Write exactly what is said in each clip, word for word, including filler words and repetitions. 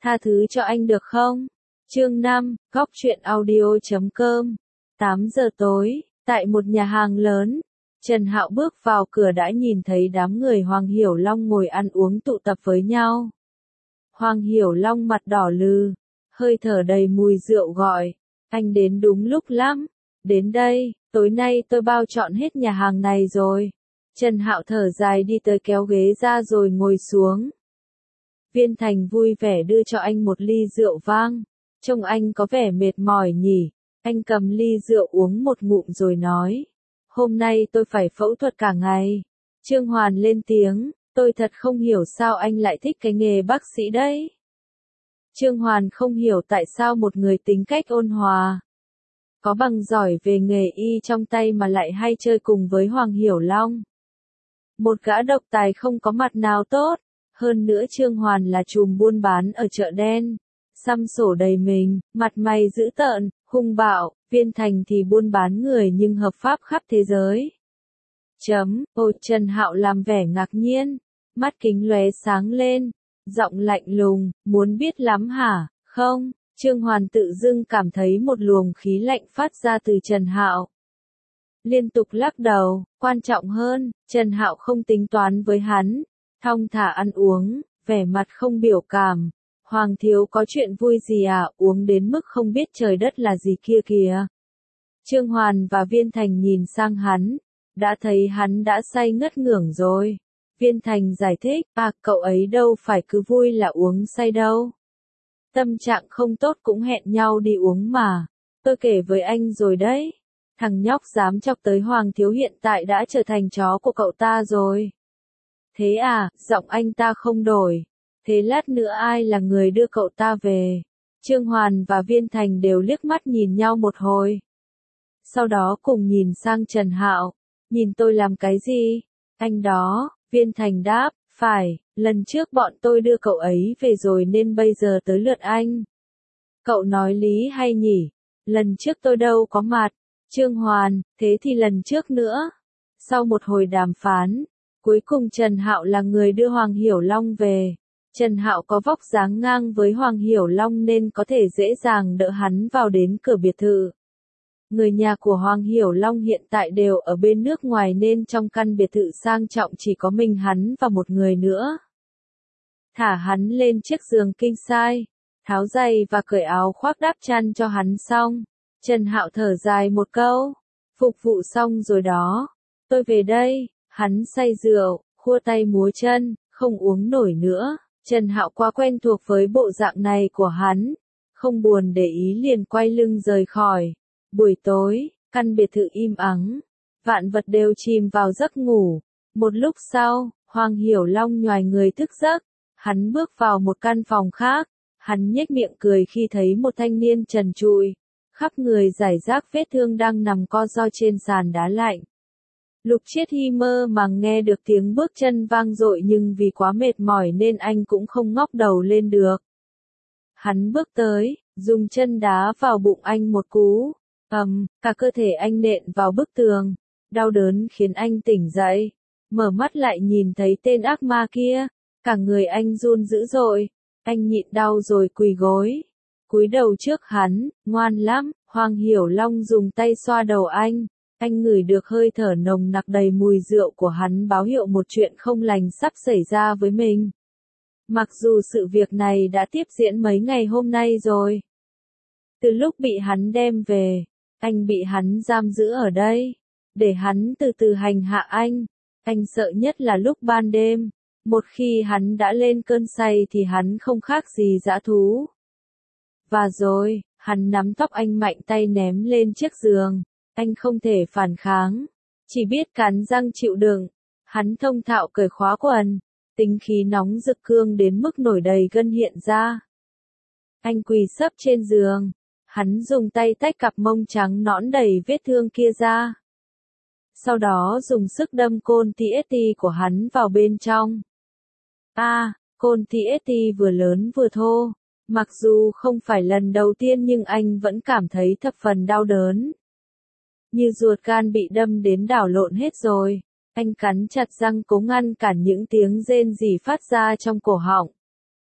Tha thứ cho anh được không? Chương năm, góc truyện audio chấm com. tám giờ tối, tại một nhà hàng lớn, Trần Hạo bước vào cửa đã nhìn thấy đám người Hoàng Hiểu Long ngồi ăn uống tụ tập với nhau. Hoàng Hiểu Long mặt đỏ lừ, hơi thở đầy mùi rượu gọi, anh đến đúng lúc lắm, đến đây, tối nay tôi bao trọn hết nhà hàng này rồi. Trần Hạo thở dài đi tới kéo ghế ra rồi ngồi xuống. Viên Thành vui vẻ đưa cho anh một ly rượu vang, trông anh có vẻ mệt mỏi nhỉ, anh cầm ly rượu uống một ngụm rồi nói. Hôm nay tôi phải phẫu thuật cả ngày. Trương Hoàn lên tiếng, tôi thật không hiểu sao anh lại thích cái nghề bác sĩ đấy. Trương Hoàn không hiểu tại sao một người tính cách ôn hòa, có bằng giỏi về nghề y trong tay mà lại hay chơi cùng với Hoàng Hiểu Long. Một gã độc tài không có mặt nào tốt, hơn nữa Trương Hoàn là trùm buôn bán ở chợ đen, xăm sổ đầy mình, mặt mày dữ tợn, hung bạo. Viên Thành thì buôn bán người nhưng hợp pháp khắp thế giới. Chấm, ôi Trần Hạo làm vẻ ngạc nhiên, mắt kính lóe sáng lên, giọng lạnh lùng, muốn biết lắm hả, không? Trương Hoàn tự dưng cảm thấy một luồng khí lạnh phát ra từ Trần Hạo. Liên tục lắc đầu, quan trọng hơn, Trần Hạo không tính toán với hắn, thong thả ăn uống, vẻ mặt không biểu cảm. Hoàng thiếu có chuyện vui gì à, uống đến mức không biết trời đất là gì kia kìa. Trương Hoàn và Viên Thành nhìn sang hắn, đã thấy hắn đã say ngất ngưởng rồi. Viên Thành giải thích, à cậu ấy đâu phải cứ vui là uống say đâu. Tâm trạng không tốt cũng hẹn nhau đi uống mà. Tôi kể với anh rồi đấy. Thằng nhóc dám chọc tới Hoàng thiếu hiện tại đã trở thành chó của cậu ta rồi. Thế à, giọng anh ta không đổi. Thế lát nữa ai là người đưa cậu ta về? Trương Hoàn và Viên Thành đều liếc mắt nhìn nhau một hồi. Sau đó cùng nhìn sang Trần Hạo. Nhìn tôi làm cái gì? Anh đó, Viên Thành đáp, phải, lần trước bọn tôi đưa cậu ấy về rồi nên bây giờ tới lượt anh. Cậu nói lý hay nhỉ? Lần trước tôi đâu có mặt. Trương Hoàn, thế thì lần trước nữa. Sau một hồi đàm phán, cuối cùng Trần Hạo là người đưa Hoàng Hiểu Long về. Trần Hạo có vóc dáng ngang với Hoàng Hiểu Long nên có thể dễ dàng đỡ hắn vào đến cửa biệt thự. Người nhà của Hoàng Hiểu Long hiện tại đều ở bên nước ngoài nên trong căn biệt thự sang trọng chỉ có mình hắn và một người nữa. Thả hắn lên chiếc giường king size, tháo giày và cởi áo khoác đắp chăn cho hắn xong. Trần Hạo thở dài một câu, phục vụ xong rồi đó, tôi về đây. Hắn say rượu, khua tay múa chân, không uống nổi nữa. Trần Hạo quá quen thuộc với bộ dạng này của hắn, không buồn để ý liền quay lưng rời khỏi. Buổi tối, căn biệt thự im ắng, vạn vật đều chìm vào giấc ngủ. Một lúc sau, Hoàng Hiểu Long nhoài người thức giấc, hắn bước vào một căn phòng khác, hắn nhếch miệng cười khi thấy một thanh niên trần trụi, khắp người rải rác vết thương đang nằm co ro trên sàn đá lạnh. Lục Chiết Hy mơ màng nghe được tiếng bước chân vang dội nhưng vì quá mệt mỏi nên anh cũng không ngóc đầu lên được. Hắn bước tới, dùng chân đá vào bụng anh một cú, ầm, cả cơ thể anh nện vào bức tường, đau đớn khiến anh tỉnh dậy, mở mắt lại nhìn thấy tên ác ma kia, cả người anh run dữ dội, anh nhịn đau rồi quỳ gối, cúi đầu trước hắn, ngoan lắm. Hoàng Hiểu Long dùng tay xoa đầu anh. Anh ngửi được hơi thở nồng nặc đầy mùi rượu của hắn báo hiệu một chuyện không lành sắp xảy ra với mình. Mặc dù sự việc này đã tiếp diễn mấy ngày hôm nay rồi. Từ lúc bị hắn đem về, anh bị hắn giam giữ ở đây, để hắn từ từ hành hạ anh. Anh sợ nhất là lúc ban đêm, một khi hắn đã lên cơn say thì hắn không khác gì dã thú. Và rồi, hắn nắm tóc anh mạnh tay ném lên chiếc giường. Anh không thể phản kháng, chỉ biết cắn răng chịu đựng. Hắn thông thạo cởi khóa quần, tính khí nóng rực cương đến mức nổi đầy gân hiện ra. Anh quỳ sấp trên giường, hắn dùng tay tách cặp mông trắng nõn đầy vết thương kia ra. Sau đó dùng sức đâm côn tê ét tê của hắn vào bên trong. A, à, côn tê ét tê vừa lớn vừa thô. Mặc dù không phải lần đầu tiên nhưng anh vẫn cảm thấy thập phần đau đớn. Như ruột gan bị đâm đến đảo lộn hết rồi. Anh cắn chặt răng cố ngăn cản những tiếng rên rỉ phát ra trong cổ họng.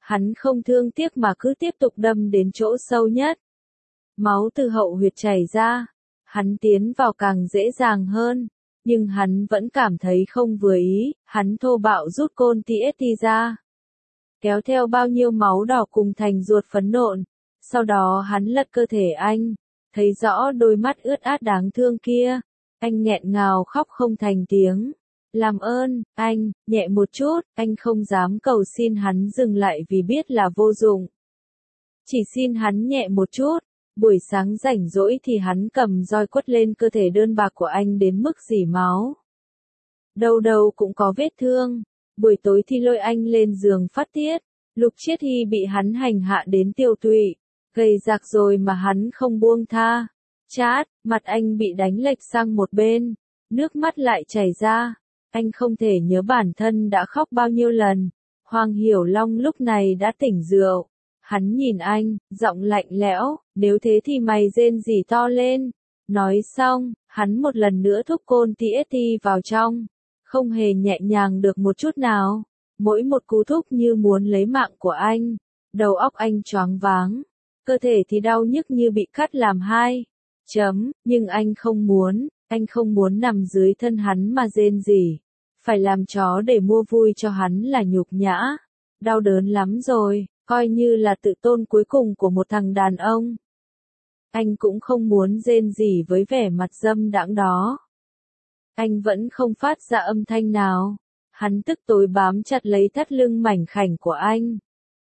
Hắn không thương tiếc mà cứ tiếp tục đâm đến chỗ sâu nhất. Máu từ hậu huyệt chảy ra, hắn tiến vào càng dễ dàng hơn, nhưng hắn vẫn cảm thấy không vừa ý, hắn thô bạo rút côn tê ét tê ra. Kéo theo bao nhiêu máu đỏ cùng thành ruột phấn nộn, sau đó hắn lật cơ thể anh, thấy rõ đôi mắt ướt át đáng thương kia, anh nghẹn ngào khóc không thành tiếng. Làm ơn, anh, nhẹ một chút, anh không dám cầu xin hắn dừng lại vì biết là vô dụng. Chỉ xin hắn nhẹ một chút, buổi sáng rảnh rỗi thì hắn cầm roi quất lên cơ thể đơn bạc của anh đến mức rỉ máu. Đâu đâu cũng có vết thương, buổi tối thì lôi anh lên giường phát tiết, Lục Chiết Hy bị hắn hành hạ đến tiêu tụy, gầy rạc rồi mà hắn không buông tha. Chát, mặt anh bị đánh lệch sang một bên, nước mắt lại chảy ra. Anh không thể nhớ bản thân đã khóc bao nhiêu lần. Hoàng Hiểu Long lúc này đã tỉnh rượu. Hắn nhìn anh, giọng lạnh lẽo, nếu thế thì mày rên rỉ to lên. Nói xong, hắn một lần nữa thúc côn tê ét tê vào trong. Không hề nhẹ nhàng được một chút nào. Mỗi một cú thúc như muốn lấy mạng của anh. Đầu óc anh choáng váng. Cơ thể thì đau nhức như bị cắt làm hai. Chấm, nhưng anh không muốn, anh không muốn nằm dưới thân hắn mà rên rỉ. Phải làm chó để mua vui cho hắn là nhục nhã. Đau đớn lắm rồi, coi như là tự tôn cuối cùng của một thằng đàn ông. Anh cũng không muốn rên rỉ với vẻ mặt dâm đãng đó. Anh vẫn không phát ra âm thanh nào. Hắn tức tối bám chặt lấy thắt lưng mảnh khảnh của anh.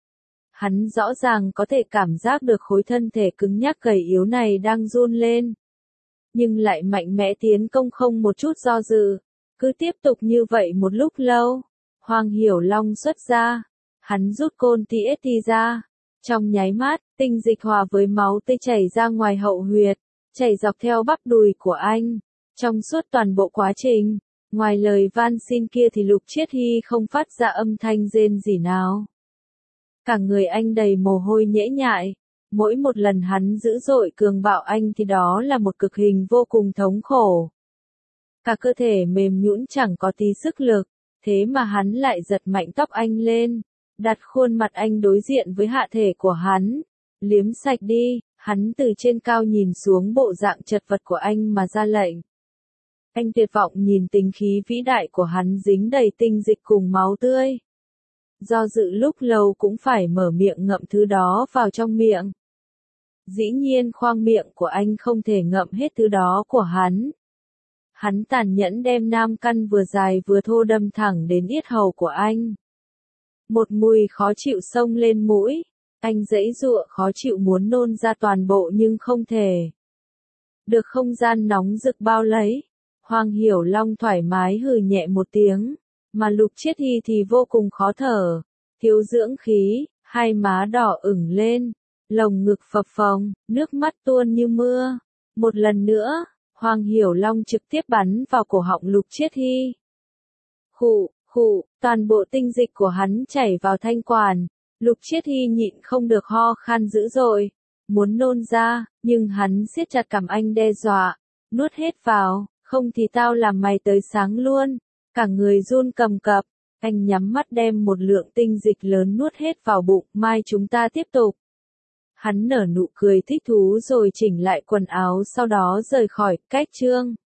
Hắn rõ ràng có thể cảm giác được khối thân thể cứng nhắc gầy yếu này đang run lên. Nhưng lại mạnh mẽ tiến công không một chút do dự. Cứ tiếp tục như vậy một lúc lâu. Hoàng Hiểu Long xuất ra. Hắn rút côn tê ét tê ra. Trong nháy mắt, tinh dịch hòa với máu tươi chảy ra ngoài hậu huyệt. Chảy dọc theo bắp đùi của anh. Trong suốt toàn bộ quá trình. Ngoài lời van xin kia thì Lục Chiết Hy không phát ra âm thanh rên rỉ nào. Cả người anh đầy mồ hôi nhễ nhại. Mỗi một lần hắn dữ dội cường bạo anh thì đó là một cực hình vô cùng thống khổ. Cả cơ thể mềm nhũn chẳng có tí sức lực, thế mà hắn lại giật mạnh tóc anh lên, đặt khuôn mặt anh đối diện với hạ thể của hắn, liếm sạch đi, hắn từ trên cao nhìn xuống bộ dạng chật vật của anh mà ra lệnh. Anh tuyệt vọng nhìn tinh khí vĩ đại của hắn dính đầy tinh dịch cùng máu tươi. Do dự lúc lâu cũng phải mở miệng ngậm thứ đó vào trong miệng. Dĩ nhiên khoang miệng của anh không thể ngậm hết thứ đó của hắn. Hắn tàn nhẫn đem nam căn vừa dài vừa thô đâm thẳng đến yết hầu của anh. Một mùi khó chịu xông lên mũi, anh giãy giụa khó chịu muốn nôn ra toàn bộ nhưng không thể. Được không gian nóng rực bao lấy, Hoàng Hiểu Long thoải mái hừ nhẹ một tiếng, mà Lục Chiết Hy thì vô cùng khó thở, thiếu dưỡng khí, hai má đỏ ửng lên, lồng ngực phập phồng, nước mắt tuôn như mưa. Một lần nữa, Hoàng Hiểu Long trực tiếp bắn vào cổ họng Lục Chiết Hy. Khụ, khụ, toàn bộ tinh dịch của hắn chảy vào thanh quản. Lục Chiết Hy nhịn không được ho khan dữ dội, muốn nôn ra, nhưng hắn siết chặt cằm anh đe dọa, nuốt hết vào, không thì tao làm mày tới sáng luôn. Cả người run cầm cập, anh nhắm mắt đem một lượng tinh dịch lớn nuốt hết vào bụng, mai chúng ta tiếp tục. Hắn nở nụ cười thích thú rồi chỉnh lại quần áo sau đó rời khỏi cách chương.